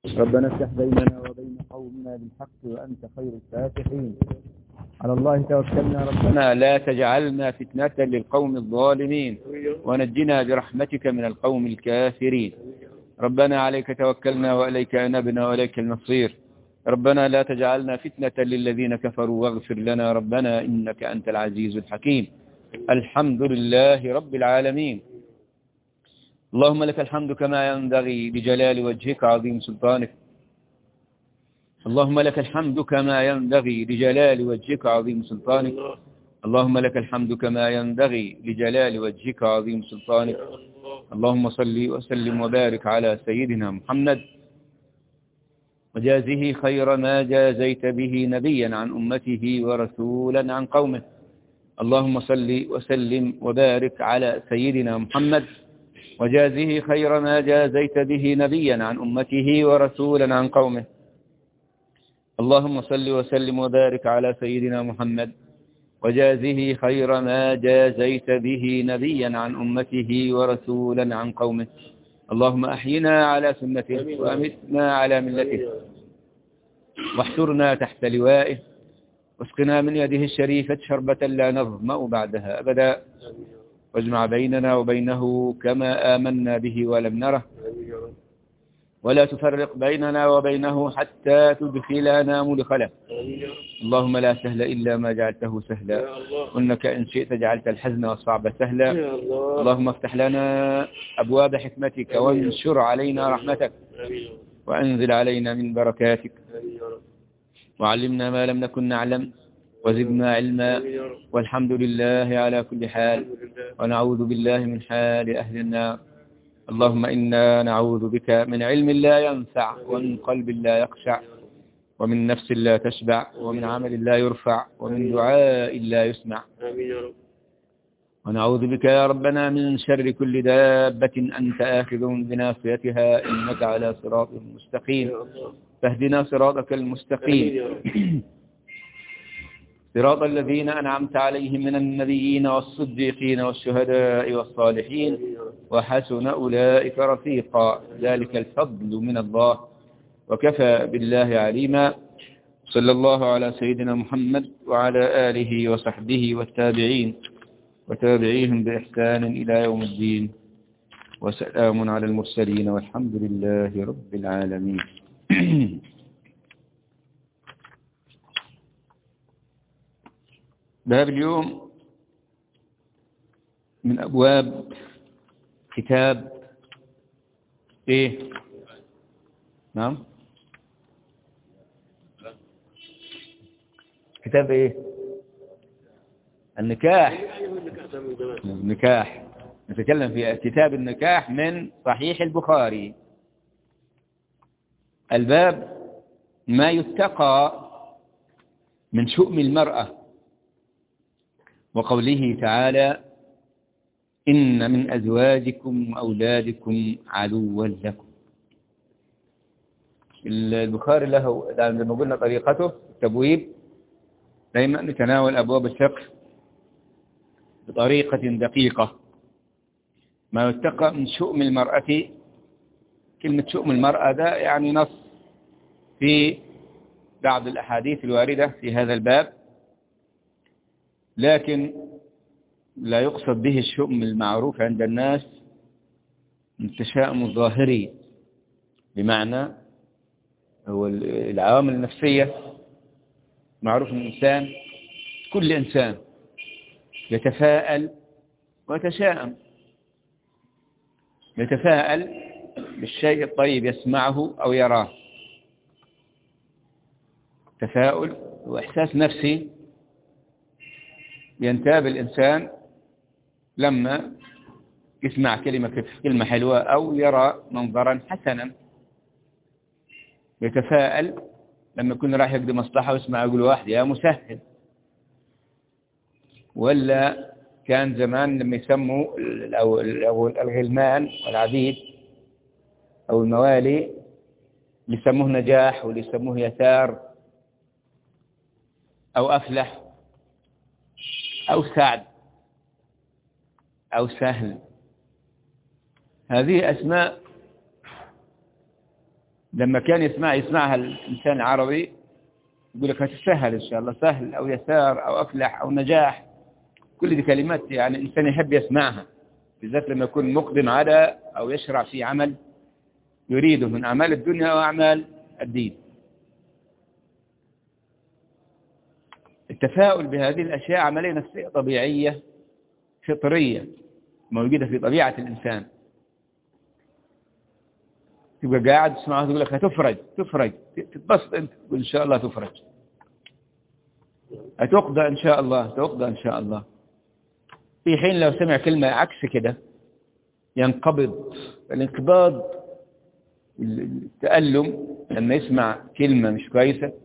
ربنا افتح بيننا وبين قومنا بالحق وأنت خير الفاتحين. على الله توكلنا ربنا لا تجعلنا فتنة للقوم الظالمين ونجنا برحمتك من القوم الكافرين. ربنا عليك توكلنا وإليك أنبنا وإليك المصير. ربنا لا تجعلنا فتنة للذين كفروا واغفر لنا ربنا إنك أنت العزيز الحكيم. الحمد لله رب العالمين. اللهم لك الحمد كما ينبغي بجلال وجهك عظيم سلطانك. اللهم لك الحمد كما ينبغي لجلال وجهك عظيم سلطانك. اللهم لك الحمد كما ينبغي لجلال وجهك عظيم سلطانك. اللهم صل وسلم وبارك على سيدنا محمد وجازه خير ما جازيت به نبيا عن أمته ورسولا عن قومه. اللهم صل وسلم وبارك على سيدنا محمد وجازه خير ما جازيت به نبيا عن أمته ورسولا عن قومه. اللهم صل وسلم وبارك على سيدنا محمد وجازه خير ما جازيت به نبيا عن أمته ورسولا عن قومه. اللهم أحينا على سنته وأمتنا على ملته واحشرنا تحت لوائه واسقنا من يده الشريفة شربة لا نظمأ بعدها أبدا واجمع بيننا وبينه كما آمنا به ولم نره ولا تفرق بيننا وبينه حتى تدخلنا مدخله. اللهم لا سهل إلا ما جعلته سهلا وإنك إن شئت جعلت الحزن والصعب سهلا. اللهم افتح لنا أبواب حكمتك وانشر علينا رحمتك وأنزل علينا من بركاتك وعلمنا ما لم نكن نعلم وزدنا علما والحمد لله على كل حال ونعوذ بالله من حال أهل النار. اللهم إنا نعوذ بك من علم لا ينفع ومن قلب لا يخشع ومن نفس لا تشبع ومن عمل لا يرفع ومن دعاء لا يسمع. ونعوذ بك يا ربنا من شر كل دابة أنت آخذ بناصيتها إنك على صراط مستقيم فاهدنا صراطك المستقيم صراط الذين أنعمت عليهم من النبيين والصديقين والشهداء والصالحين وحسن أولئك رفيقا ذلك الفضل من الله وكفى بالله عليما. صلى الله على سيدنا محمد وعلى آله وصحبه والتابعين وتابعيهم بإحسان إلى يوم الدين وسلام على المرسلين والحمد لله رب العالمين. باب اليوم من أبواب كتاب إيه؟ نعم كتاب إيه؟ النكاح. النكاح نتكلم في كتاب النكاح من صحيح البخاري. الباب ما يتقى من شؤم المرأة وقوله تعالى إن من أزواجكم وأولادكم عدوا لكم. البخاري له زي ما قلنا طريقته التبويب دائما نتناول أبواب الفقه بطريقة دقيقة. ما يتقى من شؤم المرأة، كلمة شؤم المرأة ده يعني نص في بعض الأحاديث الواردة في هذا الباب، لكن لا يقصد به الشؤم المعروف عند الناس التشاؤم الظاهري، بمعنى هو العوامل النفسية. معروف أن الإنسان كل إنسان يتفاءل ويتشاءم. يتفاءل بالشيء الطيب يسمعه أو يراه، تفاؤل وإحساس نفسي ينتاب الإنسان لما يسمع كلمة حلوة أو يرى منظرا حسنا. يتفاءل لما يكون راح يقضي مصلحة ويسمع يقول واحد يا مسهل. ولا كان زمان لما يسموا الغلمان والعبيد أو الموالي اللي يسموه نجاح واللي يسموه يسار أو أفلح أو سعد أو سهل. هذه أسماء لما كان يسمعها الإنسان العربي يقول لك هتسهل إن شاء الله، سهل أو يسار أو أفلح أو نجاح، كل دي كلمات يعني الإنسان يحب يسمعها، بالذات لما يكون مقدم على أو يشرع في عمل يريده من أعمال الدنيا وأعمال الدين. التفاؤل بهذه الأشياء عملية نفسية طبيعية فطرية موجودة في طبيعة الإنسان. تبقى قاعد تسمعها تقول لك هتفرج تتبسط أنت تقول إن شاء الله تفرج، هتقضى إن شاء الله تقضى إن شاء الله. في حين لو سمع كلمة عكس كده ينقبض. الانقباض التألم لما يسمع كلمة مش كويسة،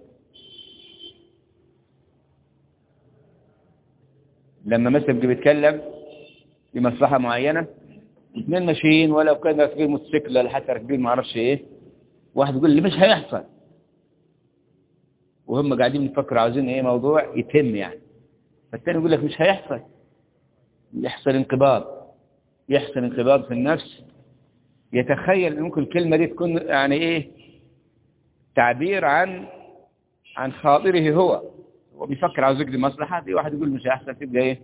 لما مثلا بيتكلم في مصلحة معينة، اثنين ماشيين ولو كان راكبين موتوسيكل ولا حتى راكبين ما اعرفش ايه، واحد يقول لي مش هيحصل، وهم قاعدين يفكروا عاوزين ايه موضوع يتم يعني، فالثاني يقول لك مش هيحصل. يحصل انقباض في النفس. يتخيل ان ممكن الكلمة دي تكون يعني ايه تعبير عن خاطره هو بيفكر عاوز يقضي مصلحة، في واحد يقول مش هيحصل، تبقى ايه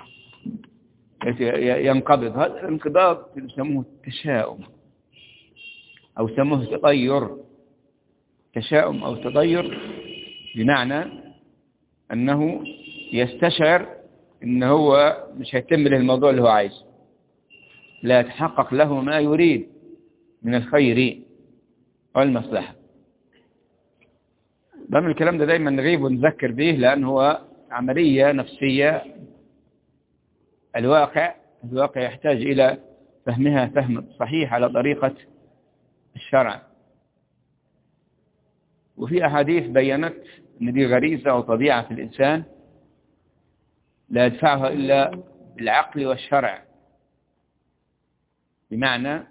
ينقبض. هذا الانقباض يسموه التشاؤم أو يسموه تطير. تشاؤم أو تطير بمعنى أنه يستشعر أنه هو مش هيتم له الموضوع اللي هو عايزه، لا يتحقق له ما يريد من الخير والمصلحة. بعمل الكلام ده دايما نغيب ونذكر به، لأنه هو عملية نفسية. الواقع يحتاج إلى فهمها فهم صحيح على طريقة الشرع. وفي أحاديث بيّنت أن دي غريزة أو طبيعة في الإنسان لا يدفعها إلا بالعقل والشرع، بمعنى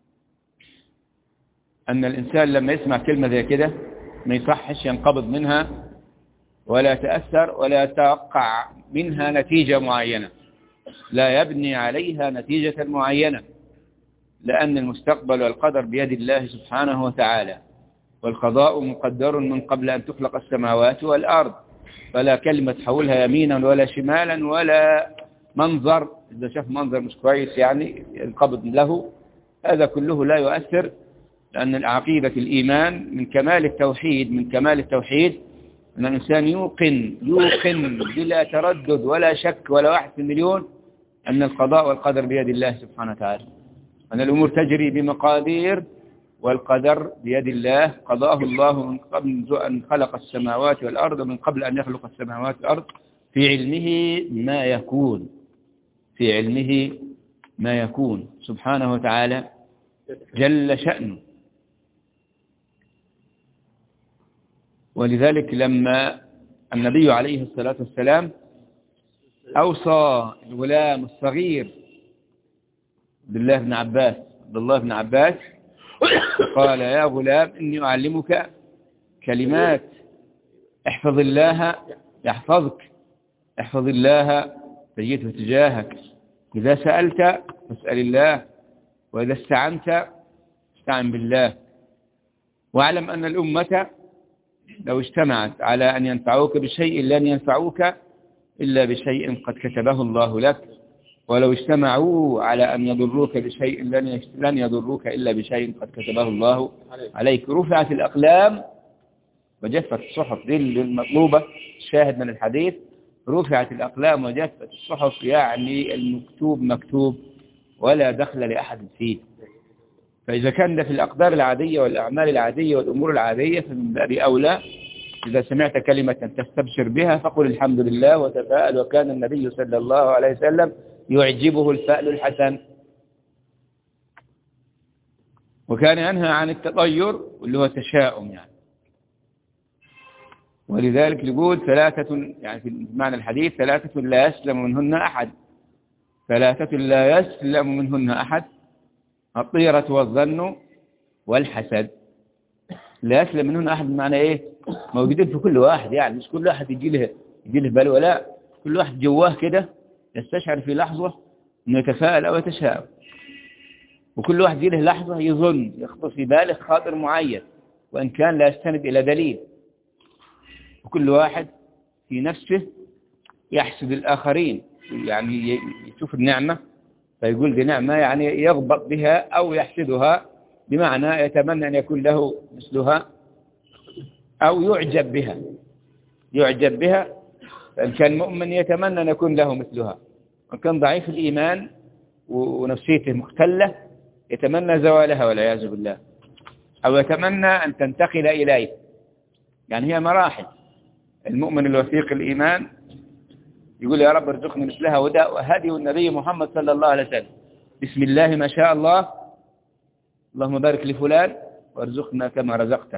أن الإنسان لما يسمع كلمة زي كده ما يصحش ينقبض منها ولا يتأثر ولا يتوقع منها نتيجة معينة، لا يبني عليها نتيجة معينة، لأن المستقبل والقدر بيد الله سبحانه وتعالى، والقضاء مقدر من قبل أن تخلق السماوات والأرض، فلا كلمة تحولها يمينا ولا شمالا ولا منظر، إذا شاف منظر مش كويس يعني القبض له، هذا كله لا يؤثر، لأن العقيدة الإيمان من كمال التوحيد أن الإنسان يوقن بلا تردد ولا شك ولا واحد في المليون أن القضاء والقدر بيد الله سبحانه وتعالى، أن الأمور تجري بمقادير والقدر بيد الله، قضاه الله من قبل أن خلق السماوات والأرض، من قبل أن يخلق السماوات والأرض، في علمه ما يكون سبحانه وتعالى جل شأنه. ولذلك لما النبي عليه الصلاة والسلام أوصى الغلام الصغير عبد الله بن عباس قال يا غلام إني أعلمك كلمات، احفظ الله يحفظك، احفظ الله تجده تجاهك، إذا سألت فاسأل الله، وإذا استعنت استعن بالله، واعلم أن الأمة لو اجتمعت على أن ينفعوك بشيء لن ينفعوك إلا بشيء قد كتبه الله لك، ولو اجتمعوا على أن يضروك بشيء لن يضروك إلا بشيء قد كتبه الله عليك. رفعت الأقلام وجفت الصحف، دي المطلوبة الشاهد من الحديث، رفعت الأقلام وجفت الصحف، يعني المكتوب مكتوب ولا دخل لأحد فيه. فإذا كان ده في الأقدار العادية والأعمال العادية والأمور العادية، فمن باب أولى إذا سمعت كلمة تستبشر بها فقل الحمد لله وتفاءل، وكان النبي صلى الله عليه وسلم يعجبه الفأل الحسن، وكان ينهى عن التطير اللي هو التشاؤم يعني. ولذلك يقول ثلاثة، يعني في معنى الحديث ثلاثة لا يسلم منهن أحد، الطيرة والظن والحسد. لا يسلم منهن أحد بمعنى إيه؟ موجودين في كل واحد، يعني مش كل واحد يجي له بلوى، لا، كل واحد جواه كده يستشعر في لحظة أنه يتفاءل أو يتشاءم، وكل واحد يجي له لحظة يظن يخطر في باله خاطر معين وإن كان لا يستند إلى دليل. وكل واحد في نفسه يحسد الآخرين، يعني يشوف النعمة فيقول دي نعمة، يعني يغبط بها أو يحسدها، بمعنى يتمنى أن يكون له مثلها أو يعجب بها. يعجب بها، فإن كان مؤمن يتمنى أن يكون له مثلها، وإن كان ضعيف الإيمان ونفسيته مختلة يتمنى زوالها والعياذ بالله، أو يتمنى أن تنتقل إليه. يعني هي مراحل. المؤمن الوثيق الإيمان يقول يا رب ارزقني مثلها، وهدي النبي محمد صلى الله عليه وسلم بسم الله ما شاء الله، اللهم بارك لفلان وارزقنا كما رزقته.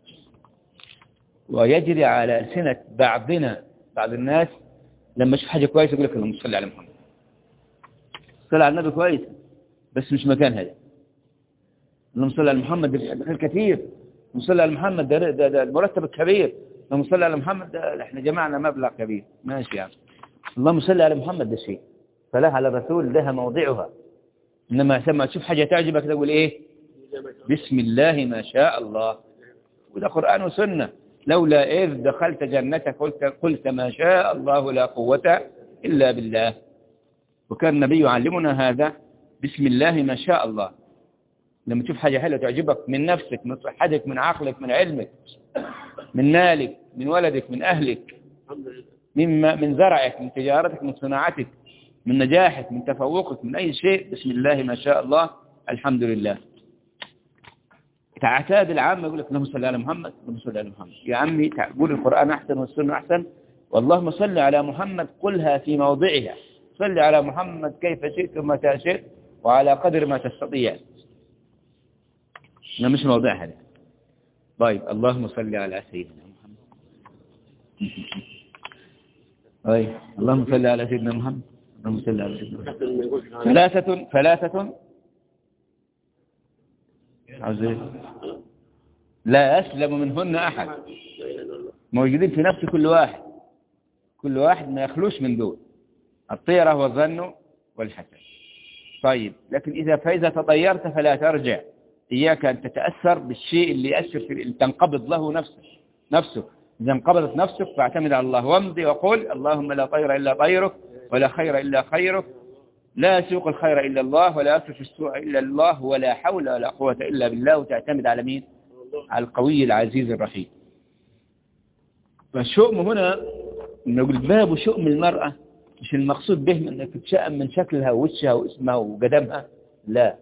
ويجري على ألسنة بعض الناس لما يشوف حاجة كويسة يقول لك اللهم صل على محمد. صلى على النبي كويس بس مش مكان هذا. اللهم صل على محمد ده خير كثير. اللهم صل على محمد ده المرتب الكبير. اللهم صل على محمد ده احنا جمعنا مبلغ كبير. ماشي يعني. اللهم صل على محمد ده شيء، فلا على الرسول لها موضعها. إنما لما تشوف حاجة تعجبك تقول إيه؟ بسم الله ما شاء الله. وده قرآن وسنة. لولا إذ دخلت جنتك قلت ما شاء الله لا قوة إلا بالله. وكان النبي يعلمنا هذا بسم الله ما شاء الله. لما تشوف حاجة حلوة تعجبك من نفسك، من صحتك، من عقلك، من علمك، من مالك، من ولدك، من أهلك، من زرعك، من تجارتك، من صناعتك، من نجاحك، من تفوقك، من أي شيء، بسم الله ما شاء الله الحمد لله. تعتاد العام يقول لك اللهم صل على محمد، اللهم صل على محمد. يا عمي قول القرآن أحسن والسنة أحسن، واللهم صل على محمد قلها في موضعها. صل على محمد كيف شئت ومتى شئت وعلى قدر ما تستطيع. لا مش موضع هذا. طيب اللهم صل على سيدنا محمد. طيب اللهم صل على سيدنا محمد. اللهم صل على سيدنا محمد. ثلاثة لا يسلم منهن أحد، موجودين في نفس كل واحد ما يخلوش من دول: الطيرة والظن والحسد. طيب لكن فإذا تطيرت فلا ترجع. إياك أن تتأثر بالشيء اللي يأثر اللي تنقبض له نفسه. إذا انقبضت نفسك فاعتمد على الله وامضي وقل اللهم لا طير إلا طيرك ولا خير إلا خيرك، لا يسوق الخير إلا الله ولا يصرف السوء إلا الله ولا حول ولا قوة إلا بالله. وتعتمد على مين؟ على القوي العزيز الرحيم. فالشؤم هنا نقول باب شؤم المرأة مش المقصود به أنك تتشأم من شكلها ووشها واسمها وقدمها، لا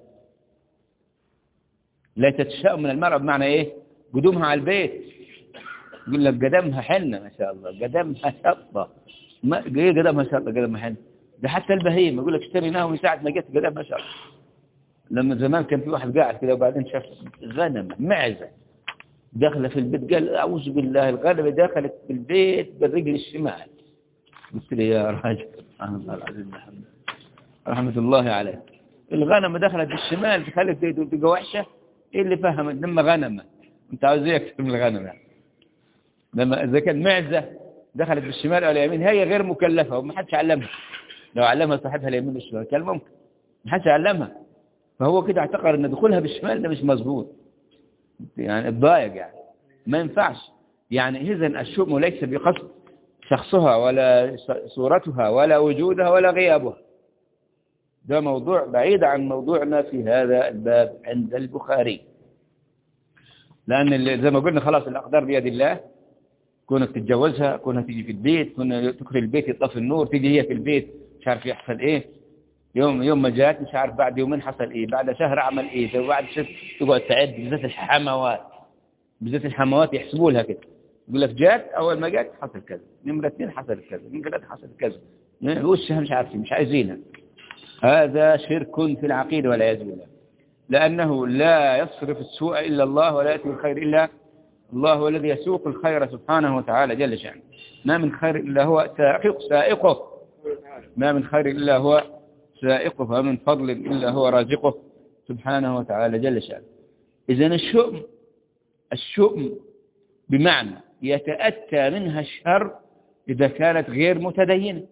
تتشأم من المرأة بمعنى إيه؟ قدومها على البيت. يقول لك قدمها حنة ما شاء الله، قدمها شطة. إيه قدمها شطة؟ قدمها حنة. ده حتى البهيم يقول لك اشتريناه من ساعة ما جت قدمها شطة. لما زمان كان في واحد قاعد كده وبعدين شاف غنمة معزة داخلة في البيت، قال أعوذ بالله، الغنمة دخلت في البيت بالرجل الشمال. قلت له يا راجل سبحان الله العظيم محمد رحمة الله عليك، الغنمة دخلت بالشمال تخليك تبقى وحشة؟ ايه اللي فهمت لما غنمة؟ انت عاوز ايه اكتر من الغنمة؟ لما اذا كان معزة دخلت بالشمال او اليمين هي غير مكلفة وما حدش علمها. لو علمها صاحبها اليمين والشمال كان ممكن، ما حدش علمها. فهو كده اعتقد ان دخولها بالشمال ده مش مظبوط، يعني الضايق، يعني ما ينفعش. يعني اذا الشؤم ليس بقصد شخصها ولا صورتها ولا وجودها ولا غيابها. ده موضوع بعيد عن موضوعنا في هذا الباب عند البخاري، لأن زي ما قلنا خلاص الأقدار بيد الله. كونك تتجوزها، كونها تيجي في البيت، كونها تدخل البيت يطفي النور، تيجي هي في البيت مش عارف يحصل ايه، يوم ما جات مش عارف بعد يومين حصل ايه، بعد شهر عمل ايه، وبعد شهر تقعد تعد. بالذات الحموات يحسبوا لها كده، يقول لك جات أول ما جات حصل كذا، نمرة 2 حصل كذا، نمرة 3 حصل كذا، وشها مش عارفين مش عايزينها. هذا شرك في العقيدة والعياذ بالله، لأنه لا يصرف السوء إلا الله ولا يأتي الخير إلا الله. هو الذي يسوق الخير سبحانه وتعالى جل شأنه. ما من خير إلا هو سائقه، ما من خير إلا هو سائقه، ومن فضل إلا هو رازقه سبحانه وتعالى جل شأنه. إذن الشؤم بمعنى يتأتى منها الشر إذا كانت غير متدينة،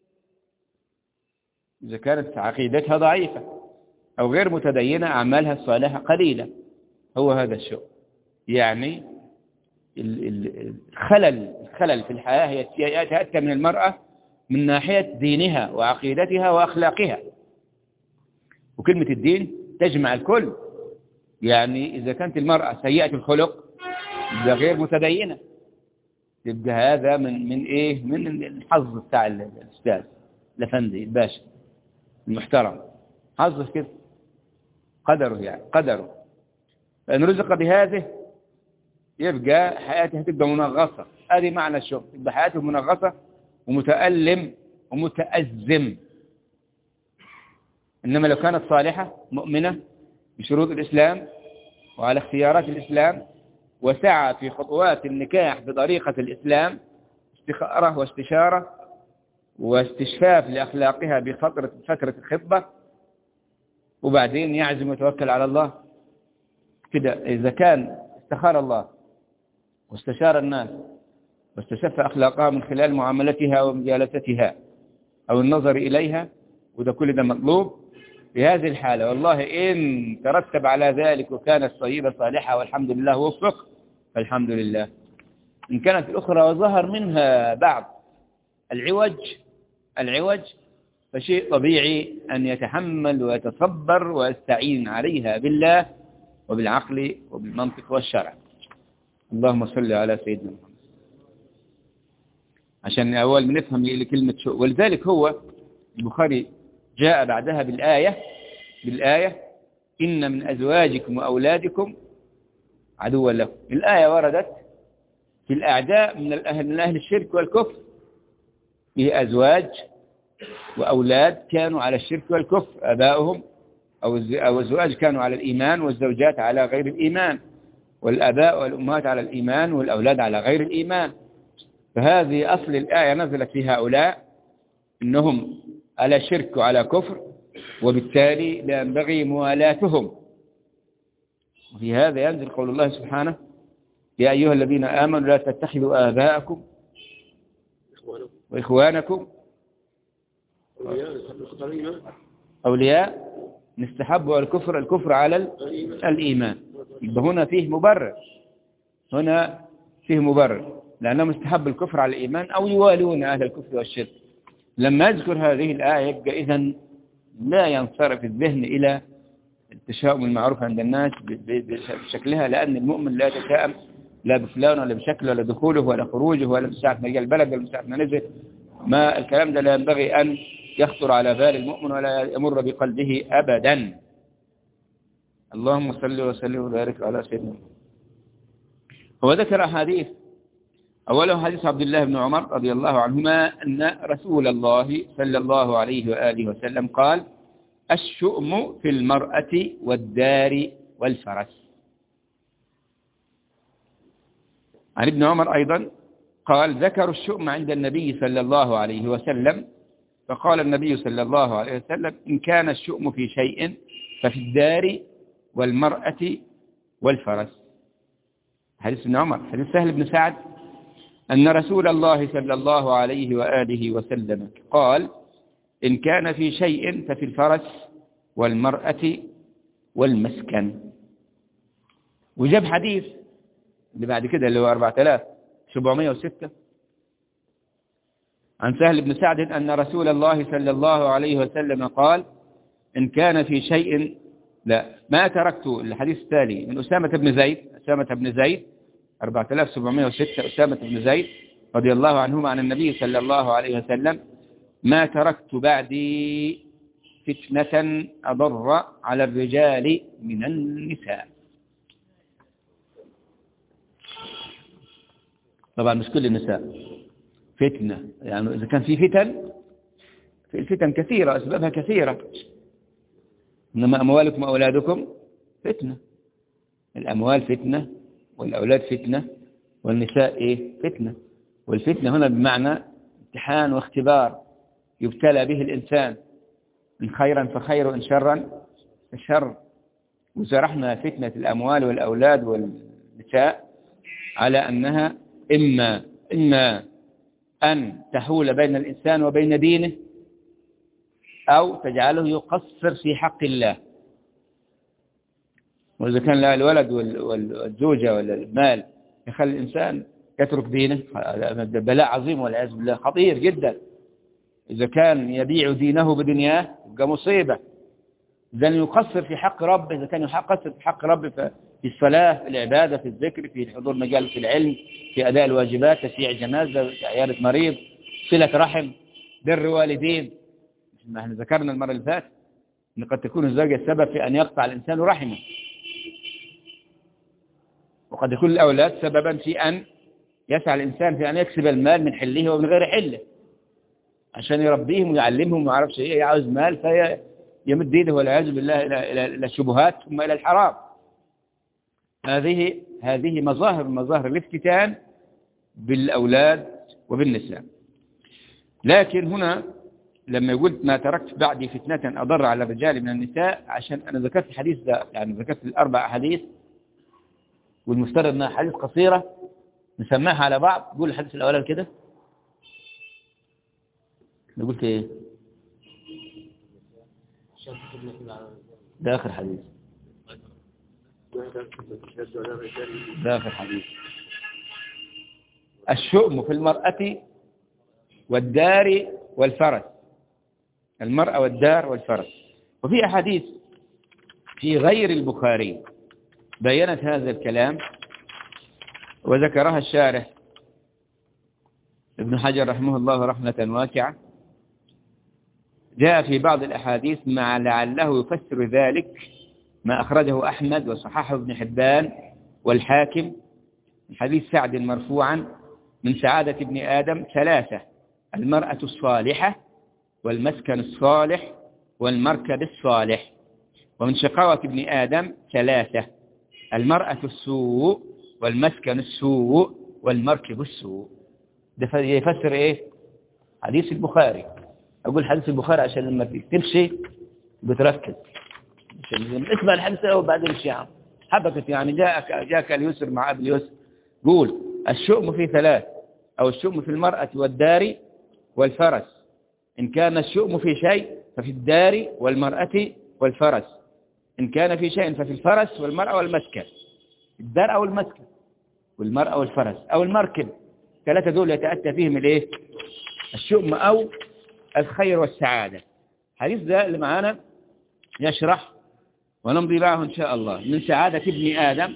إذا كانت عقيدتها ضعيفة أو غير متدينة، أعمالها الصالحة قليلة، هو هذا الشؤم. يعني الخلل في الحياة يتأتى من المرأة من ناحية دينها وعقيدتها وأخلاقها. وكلمة الدين تجمع الكل، يعني إذا كانت المرأة سيئة الخلق يبقى غير متدينة، يبقى هذا من إيه؟ من الحظ بتاع الأستاذ الأفندي الباشا المحترم، حظه كده، قدره، يعني قدره. فإن رزق بهذه يبقى حياته هتبقى منغصة. هذه معنى الشغل، يبقى حياته منغصة ومتألم ومتأزم. إنما لو كانت صالحة مؤمنة بشروط الإسلام وعلى اختيارات الإسلام وسعى في خطوات النكاح بطريقة الإسلام، استخارة واستشارة واستشفاف لأخلاقها فترة الخطبة، وبعدين يعزم ويتوكل على الله كده. إذا كان استخار الله واستشار الناس واستشف أخلاقها من خلال معاملتها ومجالستها أو النظر إليها، وده كل ده مطلوب في هذه الحالة. والله إن ترتب على ذلك وكانت طيبة صالحة والحمد لله وفق، فالحمد لله. إن كانت الأخرى وظهر منها بعض العوج فشيء طبيعي أن يتحمل ويتصبر ويستعين عليها بالله وبالعقل وبالمنطق والشرع. اللهم صل على سيدنا محمد. عشان أول بنفهم لكلمة شو، ولذلك هو البخاري جاء بعدها بالآية إن من أزواجكم وأولادكم عدوا لكم. الآية وردت في الأعداء من أهل الشرك والكفر، فيه أزواج وأولاد كانوا على الشرك والكفر، آباؤهم أو الزواج كانوا على الإيمان والزوجات على غير الإيمان، والآباء والأمهات على الإيمان والأولاد على غير الإيمان. فهذه أصل الآية نزلت في هؤلاء إنهم على شرك وعلى كفر، وبالتالي لا ينبغي موالاتهم. وفي هذا ينزل قول الله سبحانه يا أيها الذين آمنوا لا تتخذوا آباءكم وإخوانكم أولياء نستحبوا الكفر على الإيمان. يبقى هنا فيه مبرر لأنهم استحبوا الكفر على الإيمان أو يوالون أهل الكفر والشرك. لما يذكر هذه الآية يبقى إذن لا ينصرف الذهن إلى التشاؤم المعروف عند الناس بشكلها، لأن المؤمن لا يتشائم لا بفلان ولا بشكله ولا دخوله ولا خروجه ولا بساعة ما جاء البلد ولا بساعة ما نزل. ما الكلام ده لا ينبغي أن يخطر على بال المؤمن ولا يمر بقلبه أبدا. اللهم صل وسلم وبارك على سيدنا. هو ذكر أحاديث، أوله حديث عبد الله بن عمر رضي الله عنهما أن رسول الله صلى الله عليه وآله وسلم قال الشؤم في المرأة والدار والفرس. عن ابن عمر أيضا قال ذكروا الشؤم عند النبي صلى الله عليه وسلم، فقال النبي صلى الله عليه وسلم إن كان الشؤم في شيء ففي الدار والمرأة والفرس. حديث ابن عمر. حديث سهل بن سعد أن رسول الله صلى الله عليه وآله وسلم قال إن كان في شيء ففي الفرس والمرأة والمسكن. وجاب حديث اللي بعد كده اللي هو 4706 عن سهل بن سعد أن رسول الله صلى الله عليه وسلم قال إن كان في شيء ما تركت. الحديث التالي من أسامة بن زيد 4706 أسامة بن زيد رضي الله عنهما عن النبي صلى الله عليه وسلم ما تركت بعدي فتنة أضر على الرجال من النساء. طبعا مش كل النساء فتنة، يعني إذا كان في الفتن كثيرة أسبابها كثيرة، إنما أموالكم وأولادكم فتنة. الأموال فتنة والأولاد فتنة والنساء فتنة. والفتنة هنا بمعنى امتحان واختبار يبتلى به الإنسان، إن خيرا فخير وإن شرا فشر. وشرحنا فتنة الأموال والأولاد والنساء على أنها إما أن تحول بين الإنسان وبين دينه أو تجعله يقصر في حق الله. وإذا كان لا الولد والزوجة ولا المال يخلي الإنسان يترك دينه، بلاء عظيم والعياذ بالله خطير جدا. إذا كان يبيع دينه بدنياه يبقى مصيبة. إذا يقصر في حق ربه، إذا كان يقصر في حق ربه في الصلاة، في العبادة، في الذكر، في حضور مجالس العلم، في أداء الواجبات، تشييع جنازة، عيادة مريض، صلة رحم، بر والدين. ما احنا ذكرنا المرة اللي فاتت أن قد تكون الزوجة السبب في أن يقطع الإنسان رحمه، وقد يكون الأولاد سببا في أن يسعى الإنسان في أن يكسب المال من حله ومن غير حله عشان يربيهم ويعلمهم وما يعرفش إيه، يعوز مال فيمد يده والعياذ بالله إلى الشبهات ثم إلى الحرام. هذه مظاهر الافتتان بالأولاد وبالنساء. لكن هنا لما قلت ما تركت بعدي فتنة أضر على الرجال من النساء، عشان أنا ذكرت الحديث ده، يعني ذكرت الأربع أحاديث، والمفترض أنها حديث قصيرة نسمعها على بعض. قول الحديث الأولاني كده. قلت إيه؟ ده آخر حديث. ده آخر حديث. الشؤم في المرأة والدار والفرس. المرأة والدار والفرس. وفي أحاديث في غير البخاري بيّنت هذا الكلام وذكرها الشارح ابن حجر رحمه الله رحمة واسعة. جاء في بعض الأحاديث مع لعله يفسر ذلك ما أخرجه أحمد وصححه ابن حبان والحاكم من حديث سعد مرفوعا: من سعادة ابن آدم ثلاثة: المرأة الصالحة والمسكن الصالح والمركب الصالح. ومن شقاوة ابن آدم ثلاثة: المرأة السوء والمسكن السوء والمركب السوء. ده يفسر إيه؟ حديث البخاري. أقول حديث البخاري عشان لما تمشي بتركز، اسمع الحديث وبعدين الشيعة حبكت، يعني جاءك اليسر مع أبي اليسر. قول الشؤم في ثلاث، أو الشؤم في المرأة والدار والفرس. إن كان الشؤم في شيء ففي الدار والمرأة والفرس، إن كان في شيء ففي الفرس والمرأة والمسكن. الدار أو المسكن والمرأة والفرس أو المركب، ثلاثة دول يتأتى فيهم الإيه؟ الشؤم أو الخير والسعادة. الحديث ده اللي معانا يشرح ونمضي معه إن شاء الله. من سعادة ابن آدم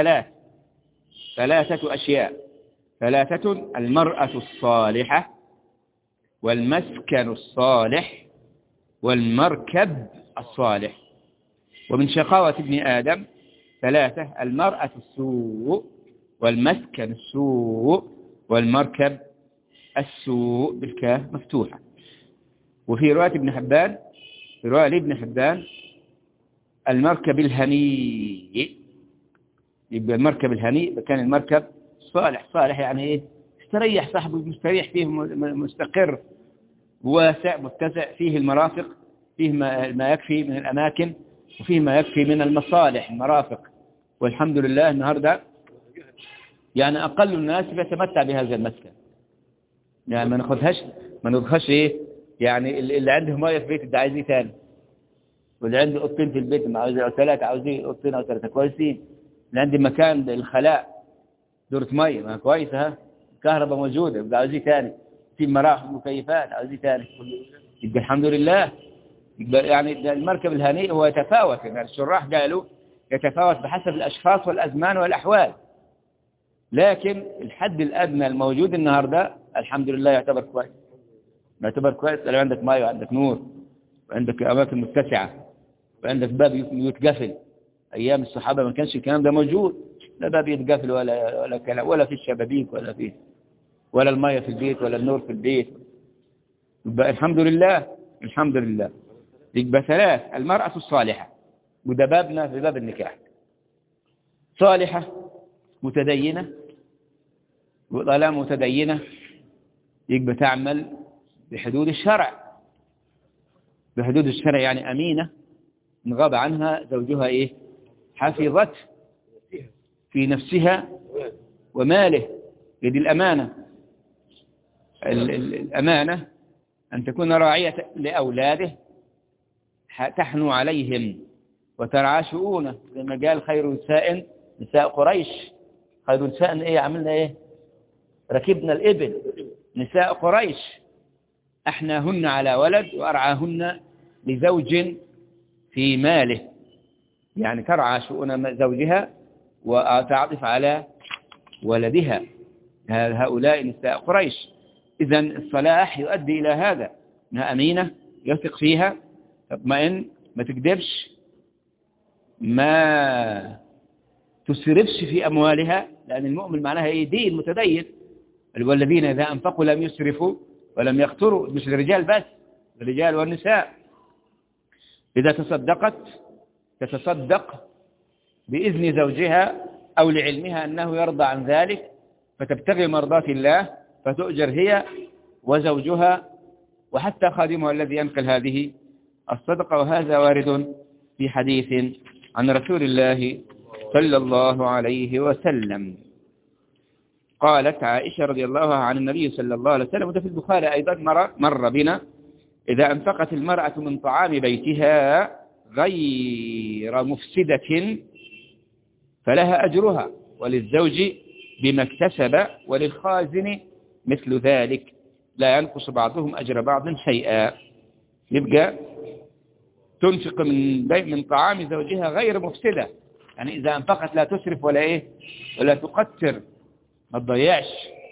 ثلاثة أشياء: ثلاثة: المرأة الصالحة والمسكن الصالح والمركب الصالح. ومن شقاوة ابن آدم ثلاثة: المرأة السوء والمسكن السوء والمركب السوء بالكاف مفتوحة. وفي رواية ابن حبان، في رواية لابن حبان: المركب الهنيء. يبقى المركب الهنيء كان المركب صالح يعني ايه؟ استريح صاحبه، مستريح فيه، مستقر، واسع، متسع، فيه المرافق، فيه ما يكفي من الأماكن، وفيه ما يكفي من المصالح المرافق. والحمد لله النهاردة يعني أقل الناس يتمتع بهذا المسكن. يعني ما ناخدهاش ايه؟ يعني اللي عنده ميه في بيته ده عايز ايه ثاني؟ واللي عنده اوضتين في البيت ما عاوز ثلاثه، عاوز ايه؟ اوضتين او ثلاثه كويسين. اللي عنده مكان الخلاء دورة ميه ما كويسه، ها، كهرباء موجوده، يبقى عاوز ايه ثاني؟ في مراحل مكيفات، عاوز ايه ثاني؟ يبقى الحمد لله. يبقى يعني المركب الهنيء هو يتفاوت، يعني الشراح قالوا يتفاوت بحسب الاشخاص والازمان والاحوال، لكن الحد الادنى الموجود النهارده الحمد لله يعتبر كويس. لو عندك ماء وعندك نور وعندك أماكن متسعة وعندك باب يتقفل. أيام الصحابة ما كانش الكلام ده موجود، لا باب يتقفل ولا كلام، ولا في الشبابيك ولا الماء في البيت ولا النور في البيت. يبقى الحمد لله. يبقى ثلاث: المرأة الصالحة، وده بابنا في باب النكاح. صالحة متدينة، وطالما متدينة يبقى تعمل بحدود الشرع. يعني أمينة، إن غاب عنها زوجها إيه؟ حفظت في نفسها وماله. يدي الأمانة. الأمانة أن تكون راعية لأولاده، تحنو عليهم وترعى شؤونه، لما قال خير نساء نساء قريش. خير نساء إيه؟ عملنا إيه؟ ركبنا الإبل. نساء قريش أحناهن على ولد وأرعاهن لزوج في ماله، يعني ترعى شؤون زوجها وتعطف على ولدها. هؤلاء نساء قريش. إذن الصلاح يؤدي إلى هذا، أنها أمينة يثق فيها، تطمئن، ما تكذبش، ما تسرفش في أموالها، لأن المؤمن معناها دين متدين. والذين إذا أنفقوا لم يسرفوا ولم يقتروا، مش الرجال بس، الرجال والنساء. إذا تصدقت تتصدق بإذن زوجها أو لعلمها أنه يرضى عن ذلك، فتبتغي مرضات الله، فتؤجر هي وزوجها وحتى خادمها الذي ينقل هذه الصدقة. وهذا وارد في حديث عن رسول الله صلى الله عليه وسلم. قالت عائشة رضي الله عنها عن النبي صلى الله عليه وسلم، وده في البخاري أيضا مر بنا: إذا أنفقت المرأة من طعام بيتها غير مفسدة فلها أجرها، وللزوج بما اكتسب، وللخازن مثل ذلك، لا ينقص بعضهم أجر بعض شيئا. يبقى تنفق من طعام زوجها غير مفسدة، يعني إذا أنفقت لا تسرف ولا تقتر، ما تضيعش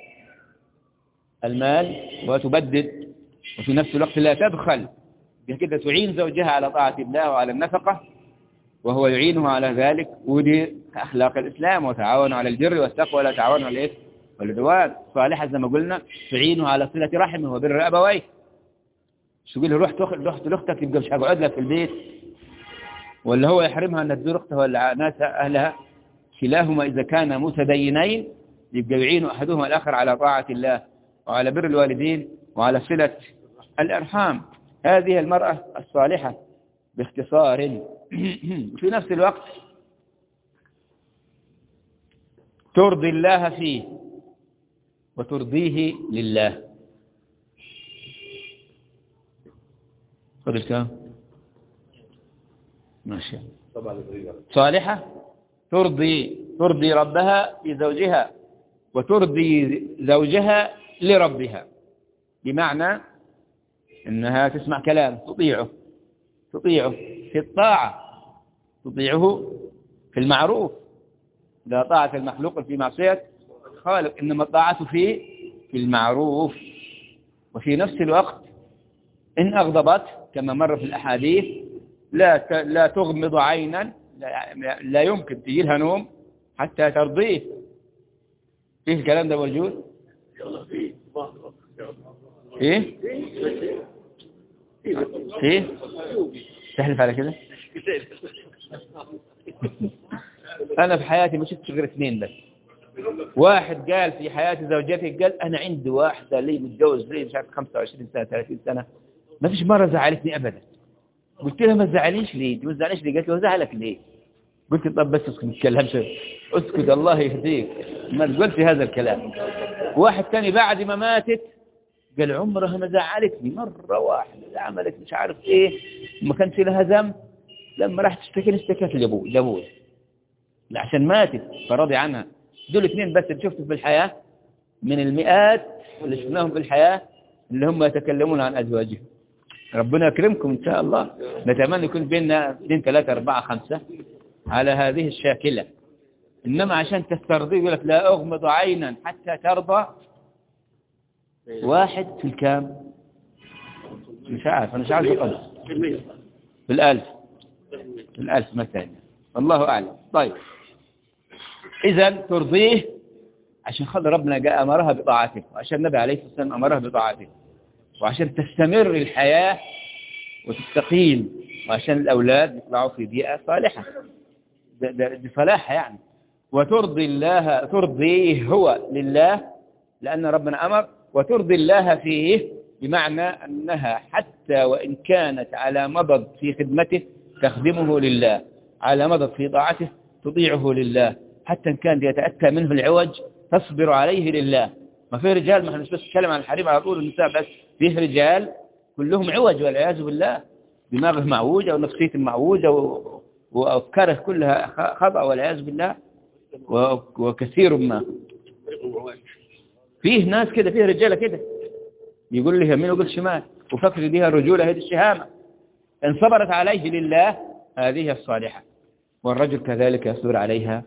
المال وتبدد، وفي نفس الوقت لا تبخل، كده تعين زوجها على طاعة الله وعلى النفقة وهو يعينها على ذلك. ودي أخلاق الإسلام: وتعاونوا على البر والتقوى ولا تعاونوا على الإثم والعدوان. صالحة زي ما قلنا تعينه على صلة رحمه وبر أبويه. شو يقول له رحت لأختك، يبقى مش هقعد لك في البيت، ولا هو يحرمها أن تزور أختها ولا ناس أهلها. كلاهما إذا كان متدينين يبقى يعين أحدهما الآخر على طاعة الله وعلى بر الوالدين وعلى صلة الأرحام. هذه المرأة الصالحة باختصار. في نفس الوقت ترضي الله فيه وترضيه لله. قلت كم؟ ماشي. صالحة ترضي ربها في زوجها وترضي زوجها لربها، بمعنى إنها تسمع كلام، تطيعه في الطاعة، تطيعه في المعروف. لا طاعة المخلوق في معصية خالق، إنما الطاعة في المعروف. وفي نفس الوقت إن أغضبت كما مر في الأحاديث لا تغمض عينا، لا يمكن تجي لها نوم حتى ترضيه. إيه الكلام ده موجود؟ إيه تحلف على كده؟ أنا في حياتي ما شفت غير اثنين بس. واحد قال في حياة زوجته، قال أنا عندي واحدة لي متجوز لي مش عارف 25 سنة 30 سنة، ما فيش مرة زعلتني أبدا. قلت لها ما تزعليش ليه؟ ما تزعليش ليه؟ قالت لي وزعلك ليه؟ قلت طب بس اسكت، ما تتكلمش، اسكت الله يهديك، ما تقول في هذا الكلام. واحد ثاني بعد ما ماتت قال عمرها ما زعلتني، مرة واحدة عملت مش عارف ايه، ما كانش لها ذنب، لما راحت اشتكت لابوي لا عشان ماتت فرضي عنها. دول اثنين بس اللي شفتهم في الحياة من المئات اللي شفناهم في الحياة اللي هم يتكلمون عن أزواجهم. ربنا يكرمكم إن شاء الله، نتمنى يكون بيننا 2 3 4 5 على هذه الشاكلة. إنما عشان تسترضي يقول لك لا أغمض عينا حتى ترضى. واحد في الكام؟ مش عارف، أنا مش عارف أقول في الألف مثلا، الله أعلم. طيب إذا ترضيه عشان خاطر ربنا جاء أمرها بطاعته، وعشان النبي عليه الصلاة والسلام أمرها بطاعته، وعشان تستمر الحياة وتستقيم، وعشان الأولاد يطلعوا في بيئة صالحة. دي صلاحة يعني. وترضي الله، ترضيه هو لله لأن ربنا أمر، وترضي الله فيه بمعنى أنها حتى وإن كانت على مضض في خدمته تخدمه لله، على مضض في طاعته تطيعه لله، حتى إن كان يتأتى منه العوج تصبر عليه لله. ما في رجال، ما احنا مش بس نتكلم عن الحريم على طول النساء بس، فيه رجال كلهم عوج والعياذ بالله، دماغه معوجة ونفسيته معوجة وأفكاره كلها خطأ والعياذ بالله، وكثير ما فيه ناس كده، فيه رجالة كده يقول لي يمين ويقول شمال، وفكر بها الرجولة هذه الشهامة، إن صبرت عليه لله هذه الصالحة، والرجل كذلك يصبر عليها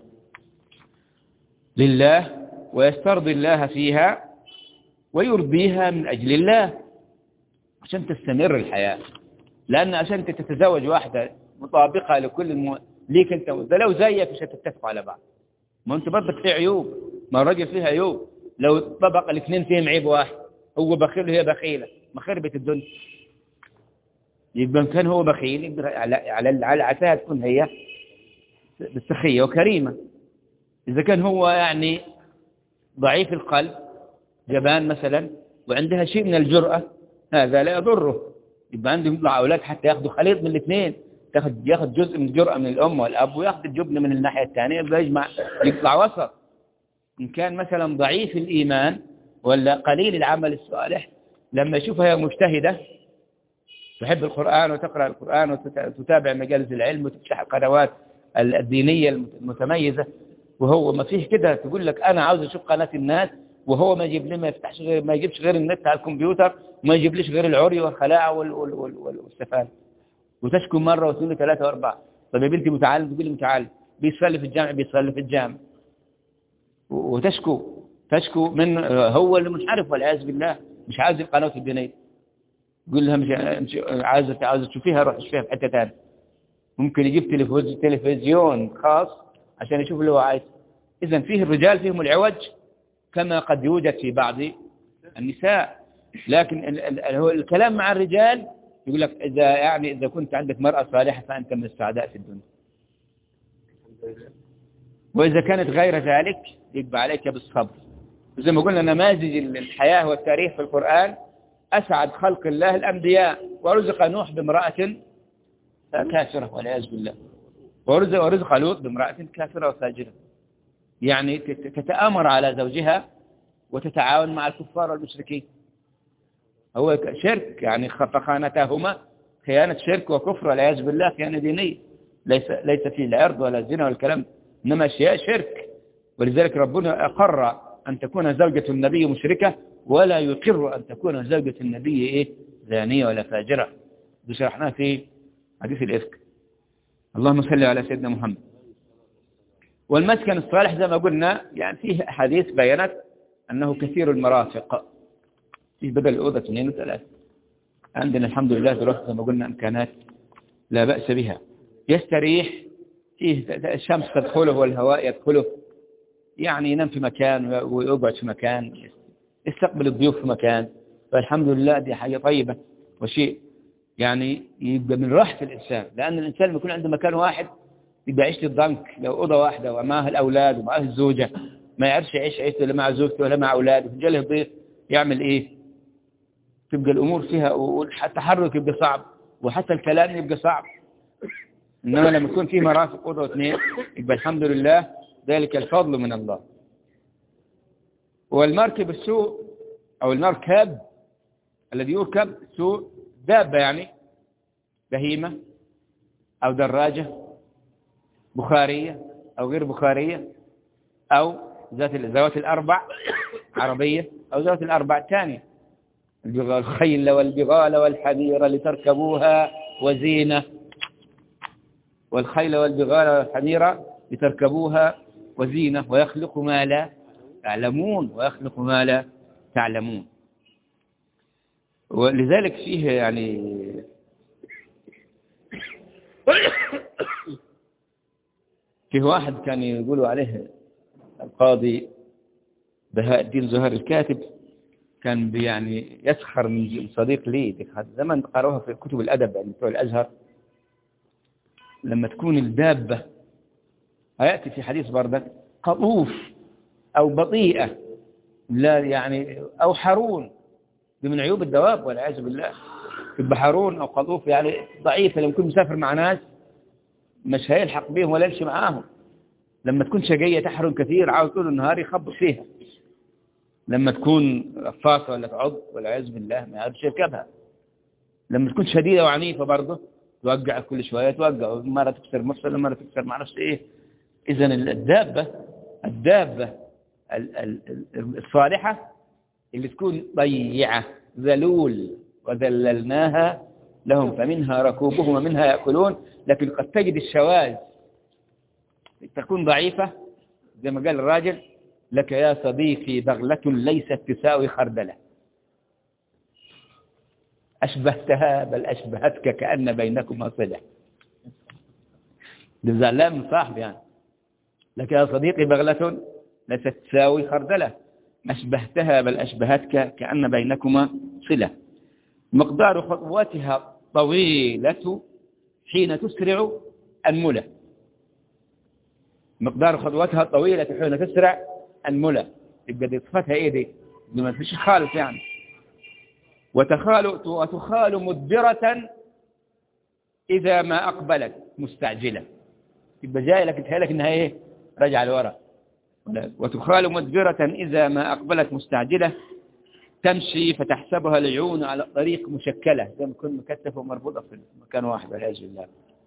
لله ويسترضي الله فيها ويرضيها من أجل الله عشان تستمر الحياة. لأن عشان تتزوج واحدة مطابقة لكل ليك أنت، ده لو زيك مش هتتفقوا على بعض، ما أنت برضك فيه عيوب، ما الرجل فيها عيوب، لو طبق الاثنين فيهم عيب واحد، هو بخيل وهي بخيلة، ما خربت الدنيا. يبقى كان هو بخيل يبقى على عساها تكون هي بالسخية وكريمة. إذا كان هو يعني ضعيف القلب جبان مثلا وعندها شيء من الجرأة، هذا لا يضره، يبقى عندهم يطلع أولاد حتى ياخذوا خليط من الاثنين، ياخذ جزء من الجرأة من الأم والأب وياخذ الجبن من الناحية الثانية، يبقى يجمع يطلع وسط. إن كان مثلا ضعيف الإيمان ولا قليل العمل الصالح، لما يشوفها مجتهدة تحب القرآن وتقرأ القرآن وتتابع مجالس العلم وتفتح القنوات الدينية المتميزة، وهو ما فيه كده تقول لك أنا عاوز أشوف قناة الناس، وهو ما يجيب لي ما يفتحش غير ما يجيبش غير النت على الكمبيوتر، وما يجيبليش غير العري والخلاعة والسفالة، وتشكو مرة واثنين وثلاثة وأربعة. طب يا بنتي متعلم، تقول لي متعلم بيصلي في الجامع، بيصلي في الجامع، تشكو من هو اللي منحرف والعياذ بالله، مش عايز القنوات الدينية، يقول لها مش عايزة تشوفيها روح شوفيها في حتة ثانيه. ممكن يجيب تلفزيون خاص عشان يشوف اللي هو عايز. إذا فيه الرجال فيهم العوج كما قد يوجد في بعض النساء، لكن هو الكلام مع الرجال يقول لك إذا كنت عندك مرأة صالحة فأنت من السعداء في الدنيا، وإذا كانت غير ذلك يبقى عليك بالصبر. وزي ما قلنا نماذج الحياة والتاريخ في القرآن، أسعد خلق الله الأنبياء، ورزق نوح بامرأة كافرة والعياذ بالله، ورزق لوط بامرأة كافرة وفاجرة، يعني تتآمر على زوجها وتتعاون مع الكفار والمشركين. هو شرك يعني فخانتهما خيانة شرك وكفر والعياذ بالله، خيانة دينية، ليس فيه لا عرض ولا زنا والكلام، إنما أشياء شرك. ولذلك ربنا أقر أن تكون زوجة النبي مشركة، ولا يقر أن تكون زوجة النبي زانية ولا فاجرة. ده شرحناه في حديث الإفك. اللهم صل على سيدنا محمد. والمسكن الصالح زي ما قلنا يعني فيه حديث بيانات أنه كثير المرافق، فيه بدل الأوضة 2 و3. عندنا الحمد لله دلوقتي زي ما قلنا إمكانات لا بأس بها، يستريح فيه، الشمس تدخله والهواء يدخله، يعني ينام في مكان ويقعد في مكان، يستقبل الضيوف في مكان، فالحمد لله دي حاجة طيبة وشيء يعني يبقى من راحة الإنسان. لأن الإنسان لما يكون عنده مكان واحد يبقى يعيش للضنك، لو أوضة واحدة ومعه الأولاد ومعه الزوجة ما يعرفش يعيش عيشته ولا مع زوجته ولا مع أولاده، جاله ضيف يعمل إيه؟ تبقى الأمور فيها والتحرك يبقى صعب، وحتى الكلام يبقى صعب. إنما لما يكون فيه مرافق أوضة 2 يبقى الحمد لله ذلك الفضل من الله. والمركب السوء أو المركب الذي يركب سوء دابة، يعني بهيمة أو دراجة بخارية أو غير بخارية، أو ذوات الأربع عربية أو ذوات الأربع الثانية، الخيل والبغال والحمير لتركبوها وزينة، والخيل والبغال والحمير لتركبوها وزينة، ويخلق ما لا تعلمون، ويخلق ما لا تعلمون. ولذلك فيه يعني فيه واحد كان يقولوا عليه القاضي بهاء الدين زهير الكاتب، كان يعني يسخر من صديق لي زمان قرأوها في كتب الأدب يعني بتوع الأزهر، لما تكون الدابة هيأتي في حديث بردك قطوف أو بطيئة لا يعني أو حرون، من عيوب الدواب والعياذ بالله، تبقى حرون أو قطوف يعني ضعيفة، لما يكون مسافر مع ناس مش هيلحق بيهم ولا يمشي معاهم. لما تكون شقية تحرم كثير عاوز طول النهار يخبط فيها، لما تكون رفاصة ولا تعض والعياذ بالله ما يعرفش يركبها. لما تكون شديدة وعنيفة برضه توقع كل شوية توقع، مرة تكسر مفصل، مرة تكسر ما أعرفش إيه. إذا الدابة الصالحة اللي تكون ضيعة ذلول وذللناها لهم فمنها ركوبهم ومنها يأكلون. لكن قد تجد الشواذ تكون ضعيفة زي ما قال الراجل: لك يا صديقي بغلة ليست تساوي خردلة، أشبهتها بل أشبهتك كأن بينكما صلة. ده زعلان من صاحب يعني. لك يا صديقي بغلة ليست تساوي خردلة، أشبهتها بل أشبهتك كأن بينكما صلة. مقدار خطواتها طويلة حين تسرع أنملة. مقدار خطواتها طويلة حين تسرع أنملة. يبقى دي صفتها إيه دي ما فيش خالص يعني. وتخال مدبرة إذا ما أقبلت مستعجلة. يبقى جاي لك تهيألك إنها إيه رجع لورا. وتخال مدبرة إذا ما أقبلت مستعجلة، تمشي فتحسبها العيون على الطريق مشكلة، زي ما تكون مكتفة ومربوطة في مكان واحد والعياذ بالله.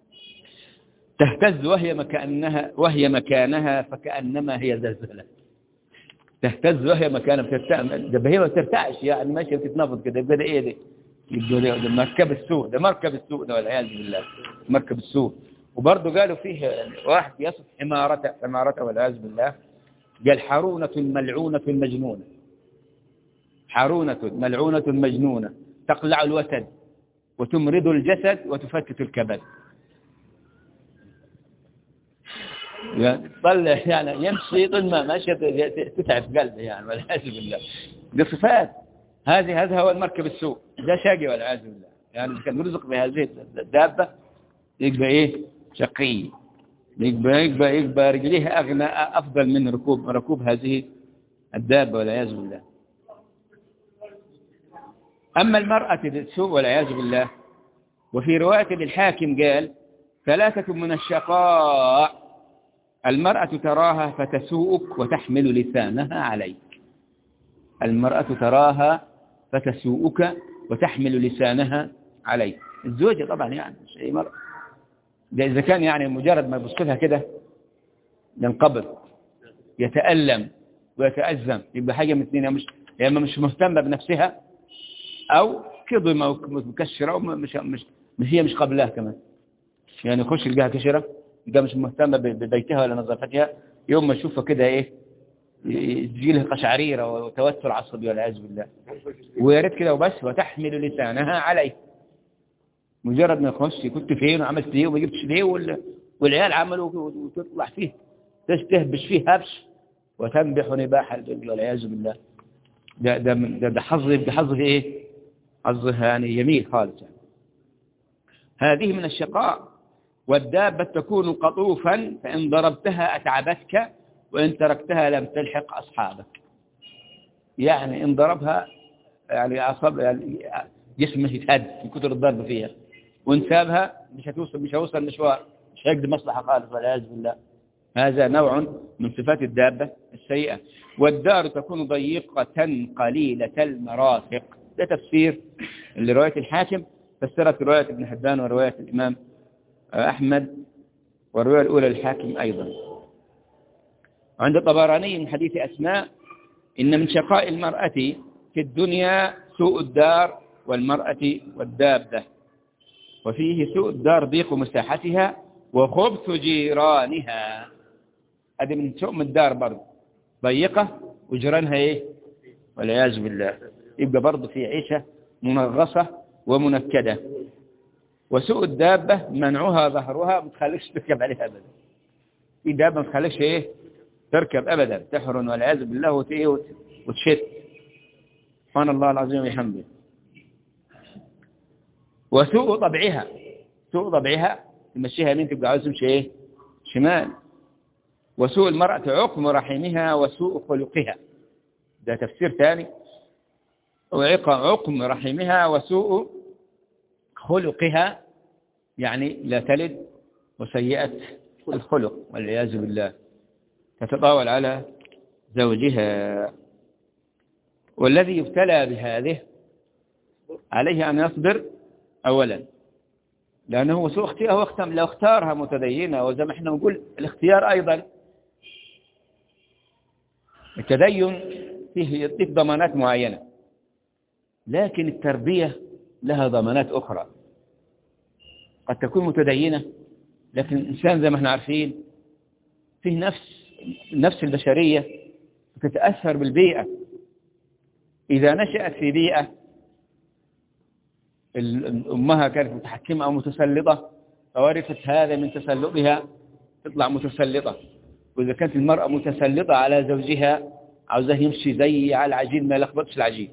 تهتز وهي مكانها فكأنما هي زلزلة. تهتز وهي مكانها ده هي ما ترتعش يعني، ماشية بتتنفض كده. يبقى ده ايه ده؟ يبقى ده مركب السوء، ده مركب السوء ده والعياذ بالله، مركب السوء. وبرضه قالوا فيه واحد يصف حمارته والعياذ بالله، قال: حرونة ملعونة مجنونة. حرونة ملعونة مجنونة تقلع الوتد وتمرض الجسد وتفتت الكبد. ظل يعني يمشي طول ما ماشي تتعب قلبه يعني والعياذ بالله. دي صفات هذا هو المركب السوء، ده شقي والعياذ بالله. يعني كان يرزق بهذه الدابة يبقى ايه شقي، يبقى رجليه اغنى افضل من ركوب هذه الدابة والعياذ بالله. اما المرأة السوء والعياذ بالله، وفي رواية للحاكم قال: 3 من الشقاء: المرأة تراها فتسوءك وتحمل لسانها عليك. المرأة تراها فتسوءك وتحمل لسانها عليك. الزوجة طبعا يعني مش أي مرأة، ده إذا كان يعني مجرد ما يبص لها كده ينقبض يتألم ويتأزم، يبقى حاجة من اثنين: يا إما مش مهتمة بنفسها، أو كظمة ومكشرة، أو هي مش قبلها كمان يعني. يخش يلقاها كشرة، يبقى مش مهتمة ببيتها ولا نظافتها. يوم ما يشوفها كده ايه يجي لها قشعريرة وتوتر عصبي والعياذ بالله. ويا ريت كده وبس. وتحمل لسانها عليه، مجرد ما يخش كنت فين وعملت ايه وما جبتش ليه والعيال عملوا وتطلع فيه تهبش فيه هبش وتنبح نباح الجلد والعياذ بالله. ده حظه ايه؟ حظها يعني يميل خالص يعني. هذه من الشقاء. والدابة تكون قطوفا، فإن ضربتها أتعبتك وإن تركتها لم تلحق أصحابك. يعني إن ضربها يعني أصاب يعني جسمه يتهد من كثر الضرب فيها، وإن سابها مش هوصل مشوار، مش هيقدر مصلحة خالص والعياذ بالله. هذا نوع من صفات الدابة السيئة. والدار تكون ضيقة قليلة المرافق. ده تفسير لرواية الحاكم، فسرت رواية ابن حبان ورواية الإمام أحمد، والرواية الأولى للحاكم أيضا. عند الطبراني من حديث أسماء: إن من شقاء المرأة في الدنيا سوء الدار والمرأة والدابة، وفيه سوء الدار ضيق مساحتها وخبث جيرانها. هذه من سوء الدار برضه، ضيقة وجيرانها إيه والعياذ بالله. يبقى برضه في عيشة منغصة ومنكدة. وسوء الدابة منعها ظهرها، ما تخليكش تركب عليها أبدا. في دابة ما تخليكش إيه تركب أبدا، تحرن والعياذ بالله وتشت. سبحان الله العظيم وبحمده. وسوء طبعها، سوء طبعها تمشيها يمين تبقى عاوز تمشي إيه شمال. وسوء المرأة عقم رحمها وسوء خلقها. ده تفسير ثاني: عقم رحمها وسوء خلقها، يعني لا تلد وسيئة الخلق والعياذ بالله، تتطاول على زوجها. والذي يبتلى بهذه عليه أن يصبر أولا، لأنه هو سوء اختيار، هو لو اختارها متدينة، وزي ما احنا نقول الاختيار أيضا التدين فيه يعطيك ضمانات معينة، لكن التربية لها ضمانات أخرى. قد تكون متدينة لكن الإنسان زي ما احنا عارفين فيه النفس البشرية تتأثر بالبيئة. إذا نشأت في بيئة أمها كانت متحكمة أو متسلطة فورثت هذا من تسلطها تطلع متسلطة. وإذا كانت المرأة متسلطة على زوجها عاوزاه يمشي زي على العجين ما يلخبطش العجين،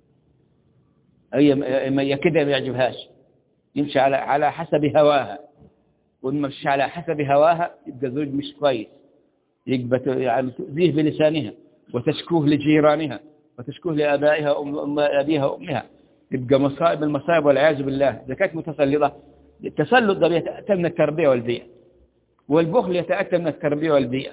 هي كده ما يعجبهاش، يمشي على حسب هواها، وإن ما مشي على حسب هواها يبقى زوج مش كويس، يبقى يعني تؤذيه بلسانها وتشكوه لجيرانها وتشكوه لآبائها أبيها وأمها، يبقى مصائب المصائب والعياذ بالله. إذا كانت متسلطة، التسلط ده يتأتى من التربية والبيئة، والبخل يتأتى من التربية والبيئة،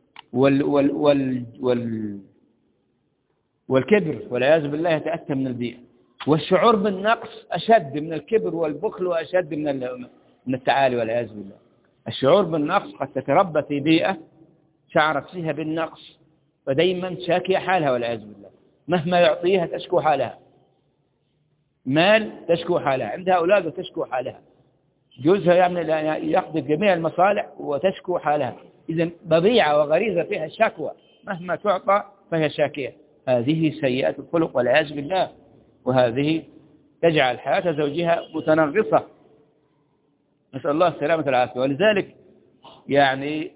والكبر والعياذ بالله يتأتى من البيئة، والشعور بالنقص أشد من الكبر والبخل وأشد من التعالي والعياذ بالله. الشعور بالنقص قد تتربى في بيئة شعرت فيها بالنقص فدايما شاكية حالها والعياذ بالله، مهما يعطيها تشكو حالها، مال تشكو حالها، عندها أولاد وتشكو حالها، جوزها يقضي جميع المصالح وتشكو حالها. إذن طبيعة وغريزة فيها الشكوى، مهما تعطى فهي شاكية. هذه سيئة الخلق والعياذ بالله، وهذه تجعل حياة زوجها متنغصة، نسأل الله السلامة والعافية. ولذلك يعني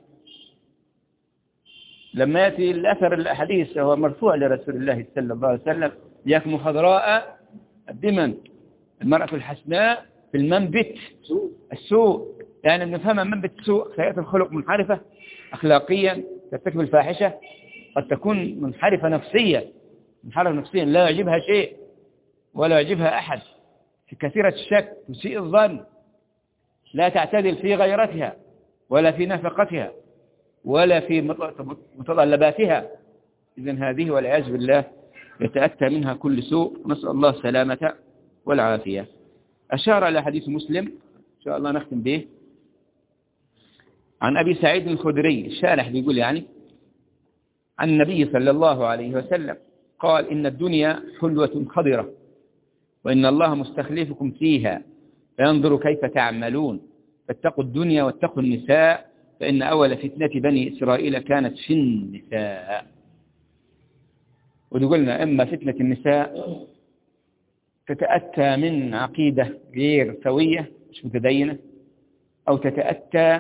لما يأتي الأثر الحديث هو مرفوع لرسول الله صلى الله عليه وسلم: يكم خضراء الدمن المرأة الحسناء في المنبت السوء، يعني نفهم منبت السوء سيئة الخلق، منحرفة أخلاقيا، ترتكب الفاحشة، قد تكون منحرفة نفسيا لا يعجبها شيء ولا يعجبها أحد، في كثيرة الشك، تسيء الظن، لا تعتدل في غيرتها ولا في نفقتها ولا في متطلباتها. إذن هذه والعياذ بالله يتأتى منها كل سوء، نسأل الله السلامة والعافية. أشار إلى حديث مسلم إن شاء الله نختم به، عن أبي سعيد الخدري الشارح بيقول يعني عن النبي صلى الله عليه وسلم قال: إن الدنيا حلوة خضرة، وإن الله مستخلفكم فيها فينظر كيف تعملون، فاتقوا الدنيا واتقوا النساء، فإن أول فتنة بني إسرائيل كانت في النساء. وقلنا إما فتنة النساء تتأتى من عقيدة غير سوية مش متدينة، أو تتأتى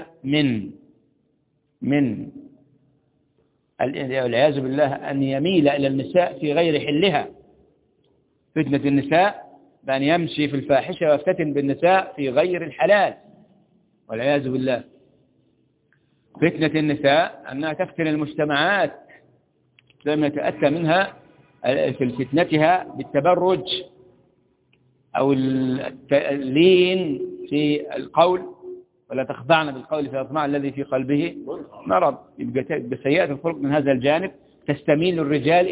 من والعياذ بالله أن يميل إلى النساء في غير حلها. فتنة النساء بأن يمشي في الفاحشة ويفتتن بالنساء في غير الحلال والعياذ بالله. فتنة النساء أنها تفتن المجتمعات، لما يتأتى منها في فتنتها بالتبرج أو اللين في القول، ولا تخضعن بالقول فيطمع الذي في قلبه مرض. يبقى سيئة الخلق من هذا الجانب تستميل الرجال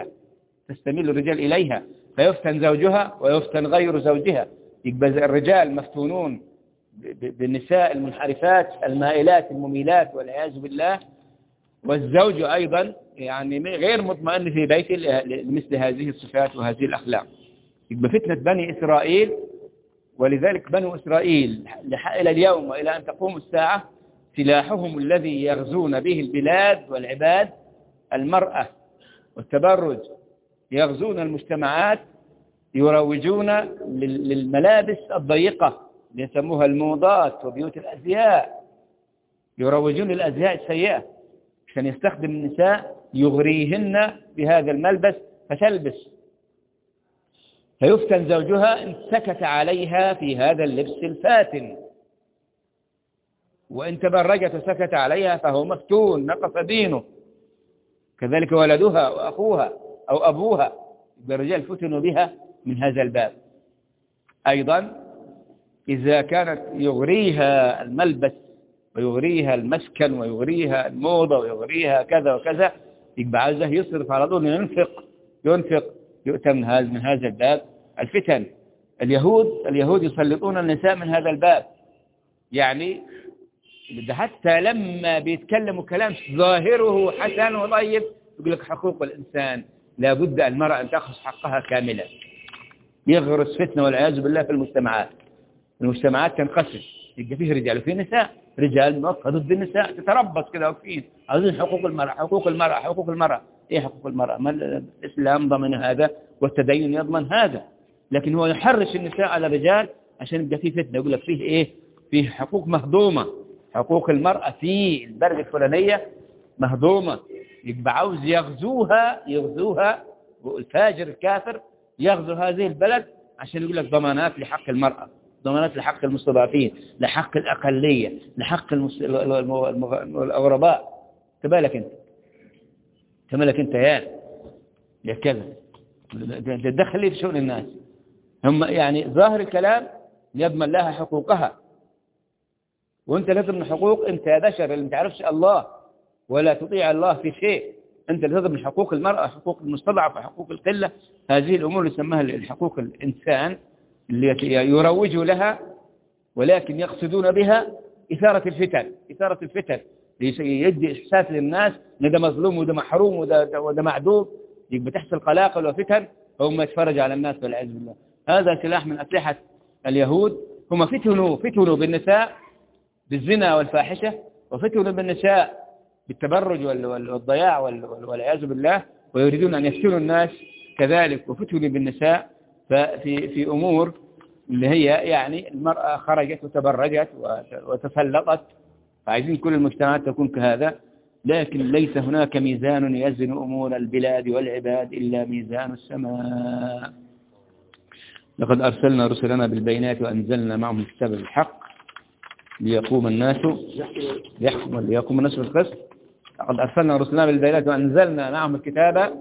إليها فيفتن زوجها ويفتن غير زوجها. يبقى الرجال مفتونون بالنساء المنحرفات المائلات المميلات والعياذ بالله، والزوج أيضا يعني غير مطمئن في بيته لمثل هذه الصفات وهذه الأخلاق. يبقى فتنة بني إسرائيل، ولذلك بنو إسرائيل إلى اليوم وإلى أن تقوم الساعة سلاحهم الذي يغزون به البلاد والعباد المرأة والتبرج. يغزون المجتمعات، يروجون للملابس الضيقة يسموها الموضات وبيوت الأزياء، يروجون للأزياء السيئة عشان يستخدم النساء يغريهن بهذا الملبس فتلبس، فيفتن زوجها إن سكت عليها في هذا اللبس الفاتن، وإن تبرجت وسكت عليها فهو مفتون نقص دينه. كذلك ولدها وأخوها أو أبوها، الرجال فتنوا بها من هذا الباب. أيضا إذا كانت يغريها الملبس ويغريها المسكن ويغريها الموضة ويغريها كذا وكذا، يبقى عايزه يصرف على طول، ينفق يؤتى من هذا الباب. الفتن اليهود يسلطون النساء من هذا الباب، يعني ده حتى لما بيتكلموا كلام ظاهره حسن وطيب يقول لك حقوق الإنسان لابد المرأة أن تأخذ حقها كاملا. يغرس فتنة والعياذ بالله في المجتمعات. المجتمعات تنقسم، يبقى فيه رجال وفيه نساء، رجال موقع ضد النساء تتربص كده واقفين عايزين حقوق المرأة حقوق المرأة حقوق المرأة. ايه حقوق المرأة؟ ما الإسلام ضمن هذا والتدين يضمن هذا، لكن هو يحرش النساء على الرجال عشان يبقى فيه فتنة. يقول لك فيه ايه؟ فيه حقوق مهضومة، حقوق المرأة في البلد الفلانية مهضومة، يبقى عاوز يغزوها والفاجر الكافر يغزو هذه البلد عشان يقول لك ضمانات لحق المرأة، ضمانات لحق المستضعفين، لحق الأقلية، لحق الغرباء. تبالك انت يا كذا تدخل لي في شؤون الناس. هم يعني ظاهر الكلام يضمن لها حقوقها، وانت لا تضمن حقوق. انت يا بشر اللي ما تعرفش الله ولا تطيع الله في شيء، انت اللي تضمن حقوق المرأة، حقوق المستضعف، حقوق القلة. هذه الامور اللي يسمىها الحقوق الانسان اللي يروجوا لها، ولكن يقصدون بها إثارة الفتن يدي إحساس للناس ان ده مظلوم وده محروم وده معدوم، يبقى تحصل قلاقل وفتن وهم يتفرج على الناس والعياذ بالله. هذا سلاح من أسلحة اليهود. هم فتنوا بالنساء بالزنا والفاحشة، وفتنوا بالنساء بالتبرج والضياع والعياذ بالله، ويريدون أن يفتنوا الناس كذلك. وفتنوا بالنساء في أمور اللي هي يعني المرأة خرجت وتبرجت وتسلطت، فعايزين كل المجتمعات تكون كهذا. لكن ليس هناك ميزان يزن أمور البلاد والعباد إلا ميزان السماء. لقد أرسلنا رسلنا بالبينات وأنزلنا معهم الكتاب بالحق ليقوم الناس بالقسط. لقد أرسلنا رسلنا بالبينات وأنزلنا معهم الكتاب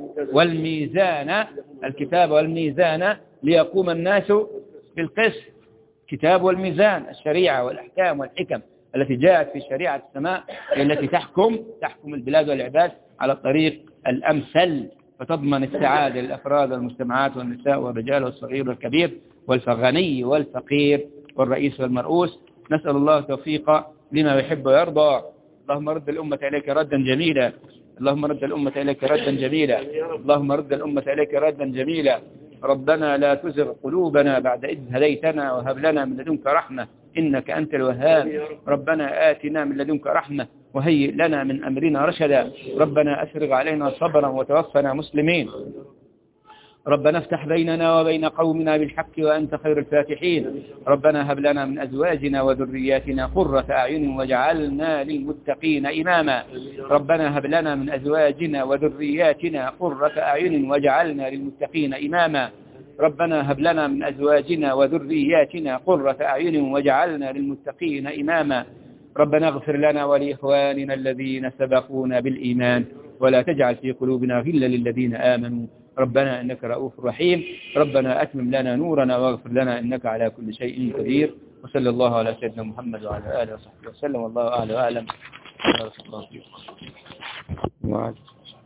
والميزان ليقوم الناس بالقسط. كتاب والميزان، الشريعة والأحكام والحكم التي جاءت في شريعة السماء التي تحكم البلاد والعباد على الطريق الأمثل، فتضمن السعادة للأفراد والمجتمعات والنساء والرجال والصغير والكبير والغني والفقير والرئيس والمرؤوس. نسأل الله التوفيق لما يحب ويرضى. اللهم رد الأمة إليك ردا جميلا، اللهم رد الأمة إليك ردا جميلا، اللهم رد الأمة إليك ردا جميلا. ربنا لا تزغ قلوبنا بعد إذ هديتنا وهب لنا من لدنك رحمة إنك أنت الوهاب. ربنا آتنا من لدنك رحمة وهيئ لنا من أمرنا رشدا. ربنا أفرغ علينا صبرا وتوفنا مسلمين. ربنا افتح بيننا وبين قومنا بالحق وأنت خير الفاتحين. ربنا هب لنا من أزواجنا وذرياتنا قرة أعين واجعلنا للمتقين إماما. ربنا هب لنا من أزواجنا وذرياتنا قرة أعين واجعلنا للمتقين إماما. ربنا هب لنا من أزواجنا وذرياتنا قرة أعين واجعلنا للمتقين إماما. ربنا اغفر لنا ولإخواننا الذين سبقونا بالإيمان ولا تجعل في قلوبنا غلا للذين آمنوا ربنا إنك رؤوف رحيم. ربنا أتمم لنا نورنا واغفر لنا إنك على كل شيء قدير. وصلى الله على سيدنا محمد وعلى آله وصحبه وسلم، والله أعلى وأعلم.